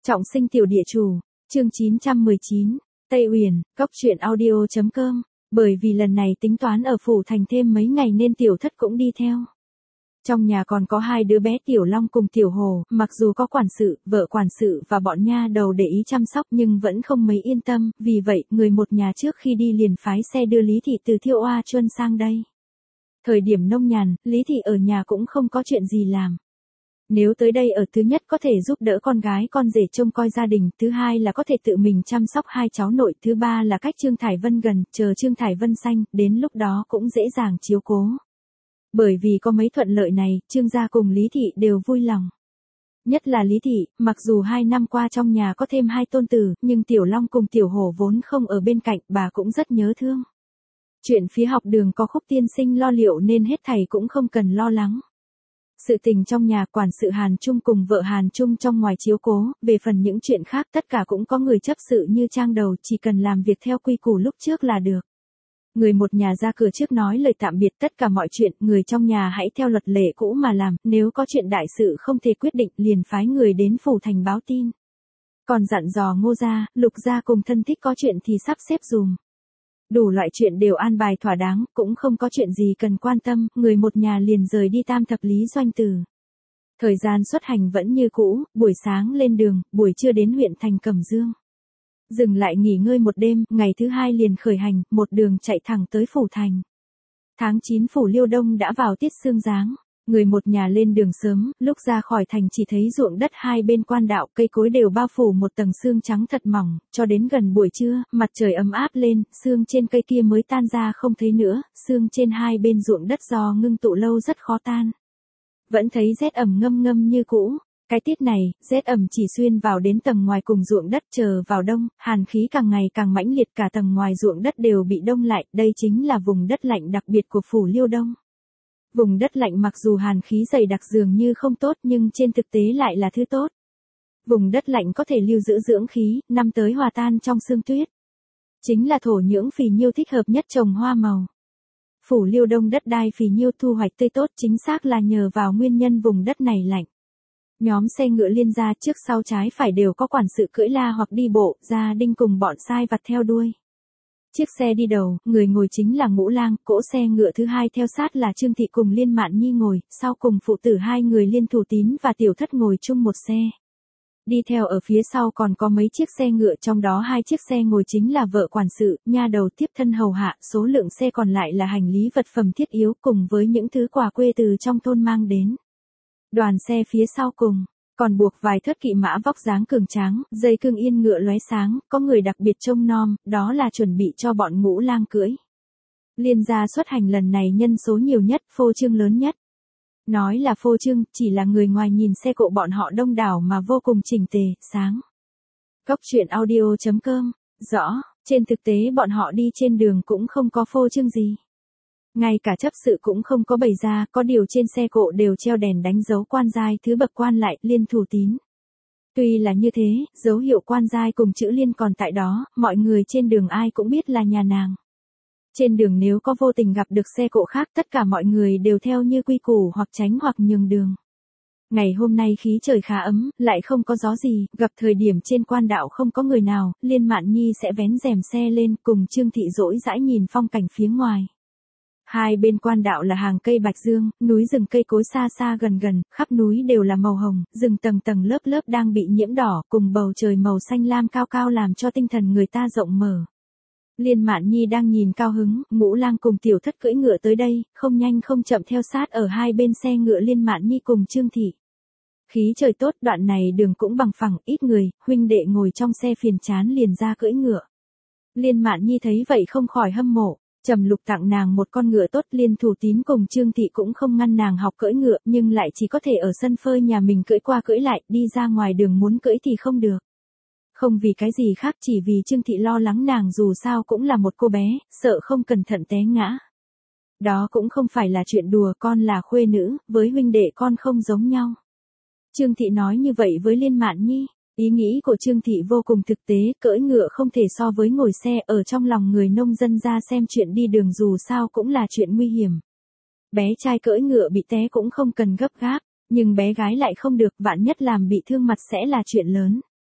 Trọng sinh tiểu địa chủ, chương 919, Tây Uyển, Cốc truyện audio.com, bởi vì lần này tính toán ở phủ thành thêm mấy ngày nên tiểu thất cũng đi theo. Trong nhà còn có hai đứa bé Tiểu Long cùng Tiểu Hồ, mặc dù có quản sự, vợ quản sự và bọn nha đầu để ý chăm sóc nhưng vẫn không mấy yên tâm, vì vậy người một nhà trước khi đi liền phái xe đưa Lý Thị từ Thiệu Oa Chuân sang đây. Thời điểm nông nhàn, Lý Thị ở nhà cũng không có chuyện gì làm. Nếu tới đây ở thứ nhất có thể giúp đỡ con gái con rể trông coi gia đình, thứ hai là có thể tự mình chăm sóc hai cháu nội, thứ ba là cách Trương Thải Vân gần, chờ Trương Thải Vân sanh, đến lúc đó cũng dễ dàng chiếu cố. Bởi vì có mấy thuận lợi này, Trương gia cùng Lý Thị đều vui lòng. Nhất là Lý Thị, mặc dù 2 năm qua trong nhà có thêm 2 tôn tử, nhưng Tiểu Long cùng Tiểu Hổ vốn không ở bên cạnh, bà cũng rất nhớ thương. Chuyện phía học đường có Khúc tiên sinh lo liệu nên hết thảy cũng không cần lo lắng. Sự tình trong nhà quản sự Hàn Trung cùng vợ Hàn Trung trong ngoài chiếu cố, về phần những chuyện khác tất cả cũng có người chấp sự như trang đầu, chỉ cần làm việc theo quy củ lúc trước là được. Người một nhà ra cửa trước nói lời tạm biệt tất cả mọi chuyện, người trong nhà hãy theo luật lệ cũ mà làm, nếu có chuyện đại sự không thể quyết định liền phái người đến phủ thành báo tin. Còn dặn dò Ngô gia, Lục gia cùng thân thích có chuyện thì sắp xếp dùm. Đủ loại chuyện đều an bài thỏa đáng, cũng không có chuyện gì cần quan tâm, người một nhà liền rời đi Tam Thập Lý Doanh Tử. Thời gian xuất hành vẫn như cũ, buổi sáng lên đường, buổi trưa đến huyện thành Cẩm Dương. Dừng lại nghỉ ngơi một đêm, ngày thứ hai liền khởi hành, một đường chạy thẳng tới phủ thành. Tháng 9 phủ Liêu Đông đã vào tiết sương giáng. Người một nhà lên đường sớm, lúc ra khỏi thành chỉ thấy ruộng đất hai bên quan đạo, cây cối đều bao phủ một tầng sương trắng thật mỏng, cho đến gần buổi trưa, mặt trời ấm áp lên, sương trên cây kia mới tan ra không thấy nữa, sương trên hai bên ruộng đất do ngưng tụ lâu rất khó tan. Vẫn thấy rét ẩm ngâm ngâm như cũ. Cái tiết này, rét ẩm chỉ xuyên vào đến tầng ngoài cùng ruộng đất, chờ vào đông, hàn khí càng ngày càng mãnh liệt, cả tầng ngoài ruộng đất đều bị đông lại, đây chính là vùng đất lạnh đặc biệt của phủ Liêu Đông. Vùng đất lạnh mặc dù hàn khí dày đặc dường như không tốt nhưng trên thực tế lại là thứ tốt. Vùng đất lạnh có thể lưu giữ dưỡng khí, năm tới hòa tan trong sương tuyết. Chính là thổ nhưỡng phì nhiêu thích hợp nhất trồng hoa màu. Phủ Liêu Đông đất đai phì nhiêu thu hoạch tươi tốt chính xác là nhờ vào nguyên nhân vùng đất này lạnh. Nhóm xe ngựa liên gia trước sau trái phải đều có quản sự cưỡi la hoặc đi bộ, gia đinh cùng bọn sai vặt theo đuôi. Chiếc xe đi đầu, người ngồi chính là Ngũ Lang, cỗ xe ngựa thứ hai theo sát là Trương Thị cùng Liên Mạn Nhi ngồi, sau cùng phụ tử hai người Liên Thủ Tín và Tiểu Thất ngồi chung một xe. Đi theo ở phía sau còn có mấy chiếc xe ngựa, trong đó 2 chiếc xe ngồi chính là vợ quản sự, nha đầu tiếp thân hầu hạ, số lượng xe còn lại là hành lý vật phẩm thiết yếu cùng với những thứ quà quê từ trong thôn mang đến. Đoàn xe phía sau cùng, còn buộc vài thớt kỵ mã vóc dáng cường tráng, dây cương yên ngựa lóe sáng, có người đặc biệt trông nom, đó là chuẩn bị cho bọn Ngũ Lang cưỡi. Liên gia xuất hành lần này nhân số nhiều nhất, phô trương lớn nhất. Nói là phô trương, chỉ là người ngoài nhìn xe cộ bọn họ đông đảo mà vô cùng chỉnh tề, sáng. Cốc truyện audio.com, rõ, trên thực tế bọn họ đi trên đường cũng không có phô trương gì. Ngay cả chấp sự cũng không có bày ra, có điều trên xe cộ đều treo đèn đánh dấu quan giai thứ bậc quan lại, Liên Thủ Tín. Tuy là như thế, dấu hiệu quan giai cùng chữ Liên còn tại đó, mọi người trên đường ai cũng biết là nhà nàng. Trên đường nếu có vô tình gặp được xe cộ khác tất cả mọi người đều theo như quy củ hoặc tránh hoặc nhường đường. Ngày hôm nay khí trời khá ấm, lại không có gió gì, gặp thời điểm trên quan đạo không có người nào, Liên Mạn Nhi sẽ vén rèm xe lên cùng Trương Thị dỗi dãi nhìn phong cảnh phía ngoài. Hai bên quan đạo là hàng cây bạch dương, núi rừng cây cối xa xa gần gần, khắp núi đều là màu hồng, rừng tầng tầng lớp lớp đang bị nhiễm đỏ, cùng bầu trời màu xanh lam cao cao làm cho tinh thần người ta rộng mở. Liên Mạn Nhi đang nhìn cao hứng, Ngũ Lang cùng Tiểu Thất cưỡi ngựa tới đây, không nhanh không chậm theo sát ở hai bên xe ngựa Liên Mạn Nhi cùng Trương Thị. Khí trời tốt, đoạn này đường cũng bằng phẳng, ít người, huynh đệ ngồi trong xe phiền chán liền ra cưỡi ngựa. Liên Mạn Nhi thấy vậy không khỏi hâm mộ. Trầm Lục tặng nàng một con ngựa tốt, Liên Thủ Tín cùng Trương Thị cũng không ngăn nàng học cưỡi ngựa, nhưng lại chỉ có thể ở sân phơi nhà mình cưỡi qua cưỡi lại, đi ra ngoài đường muốn cưỡi thì không được. Không vì cái gì khác, chỉ vì Trương Thị lo lắng nàng dù sao cũng là một cô bé, sợ không cẩn thận té ngã. Đó cũng không phải là chuyện đùa, con là khuê nữ, với huynh đệ con không giống nhau. Trương Thị nói như vậy với Liên Mạn Nhi. Ý nghĩ của Trương Thị vô cùng thực tế, cưỡi ngựa không thể so với ngồi xe, ở trong lòng người nông dân ra xem chuyện đi đường dù sao cũng là chuyện nguy hiểm. Bé trai cưỡi ngựa bị té cũng không cần gấp gáp, nhưng bé gái lại không được, vạn nhất làm bị thương mặt sẽ là chuyện lớn.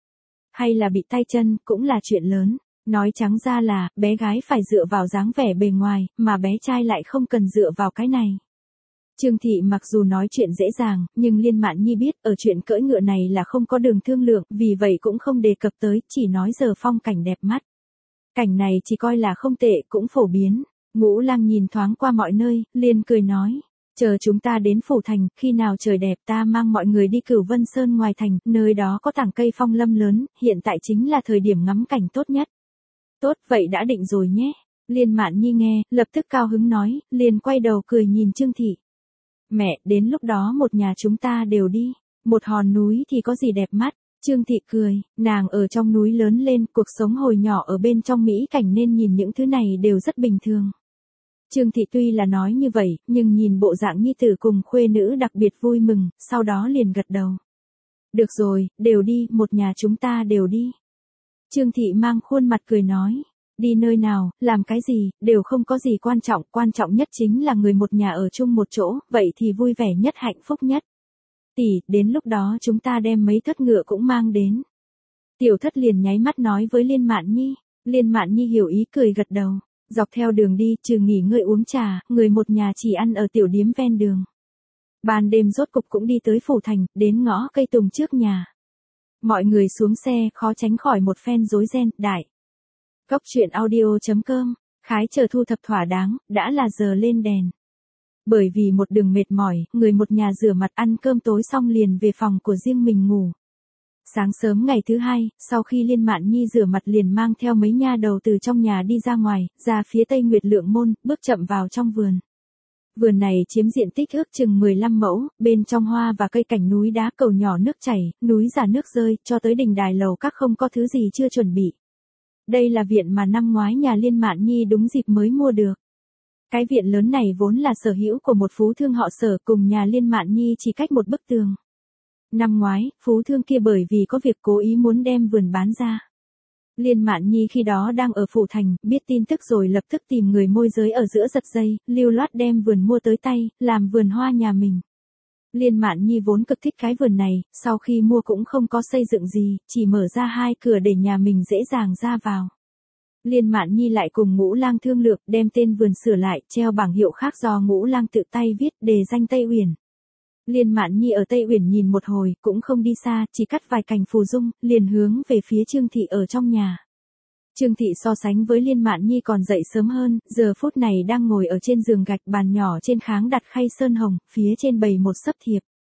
hay là bị tay chân, cũng là chuyện lớn. Nói trắng ra là, bé gái phải dựa vào dáng vẻ bề ngoài, mà bé trai lại không cần dựa vào cái này. Trương Thị mặc dù nói chuyện dễ dàng, nhưng Liên Mạn Nhi biết, ở chuyện cưỡi ngựa này là không có đường thương lượng, vì vậy cũng không đề cập tới, chỉ nói giờ phong cảnh đẹp mắt. Cảnh này chỉ coi là không tệ, cũng phổ biến. Ngũ Lang nhìn thoáng qua mọi nơi, liền cười nói. Chờ chúng ta đến phủ thành, khi nào trời đẹp ta mang mọi người đi Cửu Vân Sơn ngoài thành, nơi đó có tảng cây phong lâm lớn, hiện tại chính là thời điểm ngắm cảnh tốt nhất. Tốt, vậy đã định rồi nhé. Liên Mạn Nhi nghe, lập tức cao hứng nói, liền quay đầu cười nhìn Trương Thị. Mẹ, đến lúc đó một nhà chúng ta đều đi. Một hòn núi thì có gì đẹp mắt. Trương Thị cười, nàng ở trong núi lớn lên, cuộc sống hồi nhỏ ở bên trong mỹ cảnh nên nhìn những thứ này đều rất bình thường. Trương Thị tuy là nói như vậy, nhưng nhìn bộ dạng nhi tử cùng khuê nữ đặc biệt vui mừng, sau đó liền gật đầu. Được rồi, đều đi, một nhà chúng ta đều đi. Trương Thị mang khuôn mặt cười nói, đi nơi nào, làm cái gì, đều không có gì quan trọng nhất chính là người một nhà ở chung một chỗ, vậy thì vui vẻ nhất hạnh phúc nhất. Tỷ, đến lúc đó chúng ta đem mấy thất ngựa cũng mang đến. Tiểu Thất liền nháy mắt nói với Liên Mạn Nhi, Liên Mạn Nhi hiểu ý cười gật đầu. Dọc theo đường đi, trừ nghỉ ngơi uống trà, người một nhà chỉ ăn ở tiểu điếm ven đường. Ban đêm rốt cục cũng đi tới phủ thành, đến ngõ cây tùng trước nhà. Mọi người xuống xe, khó tránh khỏi một phen rối ren, đại. Cốc truyện audio.com, khái chờ thu thập thỏa đáng, đã là giờ lên đèn. Bởi vì một đường mệt mỏi, người một nhà rửa mặt ăn cơm tối xong liền về phòng của riêng mình ngủ. Sáng sớm ngày thứ hai, sau khi Liên Mạn Nhi rửa mặt liền mang theo mấy nha đầu từ trong nhà đi ra ngoài, ra phía tây Nguyệt Lượng môn, bước chậm vào trong vườn. Vườn này chiếm diện tích ước chừng 15 mẫu, bên trong hoa và cây cảnh núi đá cầu nhỏ nước chảy, núi già nước rơi, cho tới đình đài lầu các không có thứ gì chưa chuẩn bị. Đây là viện mà năm ngoái nhà Liên Mạn Nhi đúng dịp mới mua được. Cái viện lớn này vốn là sở hữu của một phú thương họ Sở, cùng nhà Liên Mạn Nhi chỉ cách một bức tường. Năm ngoái, phú thương kia bởi vì có việc cố ý muốn đem vườn bán ra. Liên Mạn Nhi khi đó đang ở phủ thành, biết tin tức rồi lập tức tìm người môi giới ở giữa giật dây, lưu loát đem vườn mua tới tay, làm vườn hoa nhà mình. Liên Mạn Nhi vốn cực thích cái vườn này, sau khi mua cũng không có xây dựng gì, chỉ mở ra 2 cửa để nhà mình dễ dàng ra vào. Liên Mạn Nhi lại cùng Ngũ Lang thương lượng, đem tên vườn sửa lại, treo bảng hiệu khác do Ngũ Lang tự tay viết, đề danh Tây Uyển. Liên Mạn Nhi ở Tây Uyển nhìn một hồi, cũng không đi xa, chỉ cắt vài cành phù dung, liền hướng về phía Trương Thị ở trong nhà. Trương Thị so sánh với Liên Mạn Nhi còn dậy sớm hơn, giờ phút này đang ngồi ở trên giường gạch, bàn nhỏ trên kháng đặt khay sơn hồng, phía trên bày một sấp thiệp.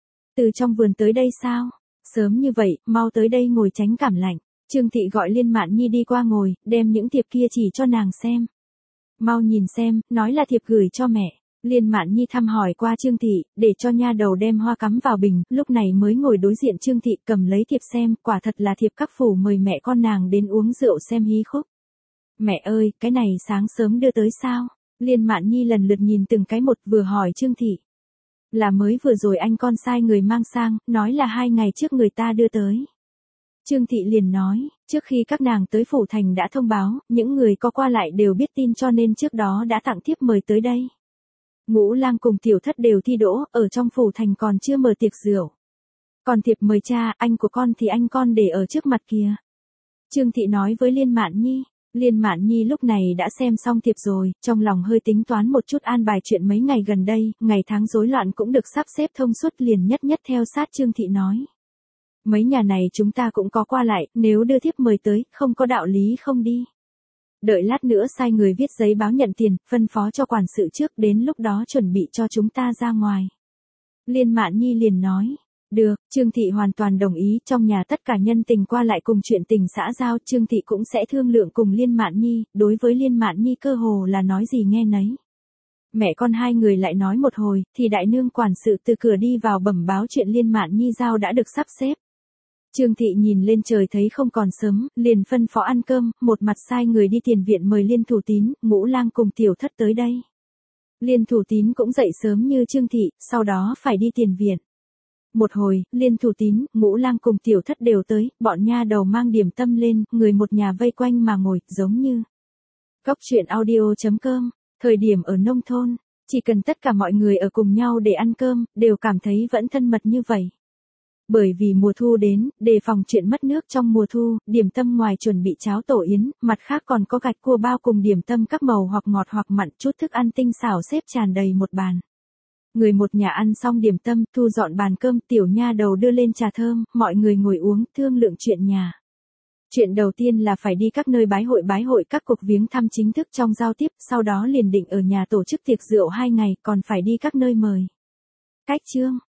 Từ trong vườn tới đây sao? Sớm như vậy, mau tới đây ngồi tránh cảm lạnh. Trương Thị gọi Liên Mạn Nhi đi qua ngồi, đem những thiệp kia chỉ cho nàng xem. Mau nhìn xem, nói là thiệp gửi cho mẹ. Liên Mạn Nhi thăm hỏi qua Trương Thị, để cho nha đầu đem hoa cắm vào bình, lúc này mới ngồi đối diện Trương Thị cầm lấy thiệp xem, quả thật là thiệp các phủ mời mẹ con nàng đến uống rượu xem hí khúc. Mẹ ơi, cái này sáng sớm đưa tới sao? Liên Mạn Nhi lần lượt nhìn từng cái một vừa hỏi Trương Thị. Là mới vừa rồi anh con sai người mang sang, nói là 2 ngày trước người ta đưa tới. Trương Thị liền nói, trước khi các nàng tới phủ thành đã thông báo, những người có qua lại đều biết tin cho nên trước đó đã tặng thiếp mời tới đây. Ngũ Lang cùng Tiểu Thất đều thi đỗ, ở trong phủ thành còn chưa mở tiệc rượu. Còn thiệp mời cha, anh của con thì anh con để ở trước mặt kìa. Trương Thị nói với Liên Mạn Nhi. Liên Mạn Nhi lúc này đã xem xong thiệp rồi, trong lòng hơi tính toán một chút an bài chuyện mấy ngày gần đây, ngày tháng rối loạn cũng được sắp xếp thông suốt, liền nhất theo sát Trương Thị nói. Mấy nhà này chúng ta cũng có qua lại, nếu đưa thiếp mời tới, không có đạo lý không đi. Đợi lát nữa sai người viết giấy báo nhận tiền, phân phó cho quản sự trước, đến lúc đó chuẩn bị cho chúng ta ra ngoài. Liên Mạn Nhi liền nói, được, Trương Thị hoàn toàn đồng ý, trong nhà tất cả nhân tình qua lại cùng chuyện tình xã giao, Trương Thị cũng sẽ thương lượng cùng Liên Mạn Nhi, đối với Liên Mạn Nhi cơ hồ là nói gì nghe nấy. Mẹ con hai người lại nói một hồi, thì đại nương quản sự từ cửa đi vào bẩm báo chuyện Liên Mạn Nhi giao đã được sắp xếp. Trương Thị nhìn lên trời thấy không còn sớm, liền phân phó ăn cơm, một mặt sai người đi tiền viện mời Liên Thủ Tín, Ngũ Lang cùng Tiểu Thất tới đây. Liên Thủ Tín cũng dậy sớm như Trương Thị, sau đó phải đi tiền viện. Một hồi, Liên Thủ Tín, Ngũ Lang cùng Tiểu Thất đều tới, bọn nha đầu mang điểm tâm lên, người một nhà vây quanh mà ngồi, giống như. Cốc truyện audio.com, thời điểm ở nông thôn, chỉ cần tất cả mọi người ở cùng nhau để ăn cơm, đều cảm thấy vẫn thân mật như vậy. Bởi vì mùa thu đến, đề phòng chuyện mất nước trong mùa thu, điểm tâm ngoài chuẩn bị cháo tổ yến, mặt khác còn có gạch cua bao cùng điểm tâm các màu hoặc ngọt hoặc mặn, chút thức ăn tinh xảo xếp tràn đầy một bàn. Người một nhà ăn xong điểm tâm, thu dọn bàn cơm, tiểu nha đầu đưa lên trà thơm, mọi người ngồi uống, thương lượng chuyện nhà. Chuyện đầu tiên là phải đi các nơi bái hội các cuộc viếng thăm chính thức trong giao tiếp, sau đó liền định ở nhà tổ chức tiệc rượu 2 ngày, còn phải đi các nơi mời. Cách chương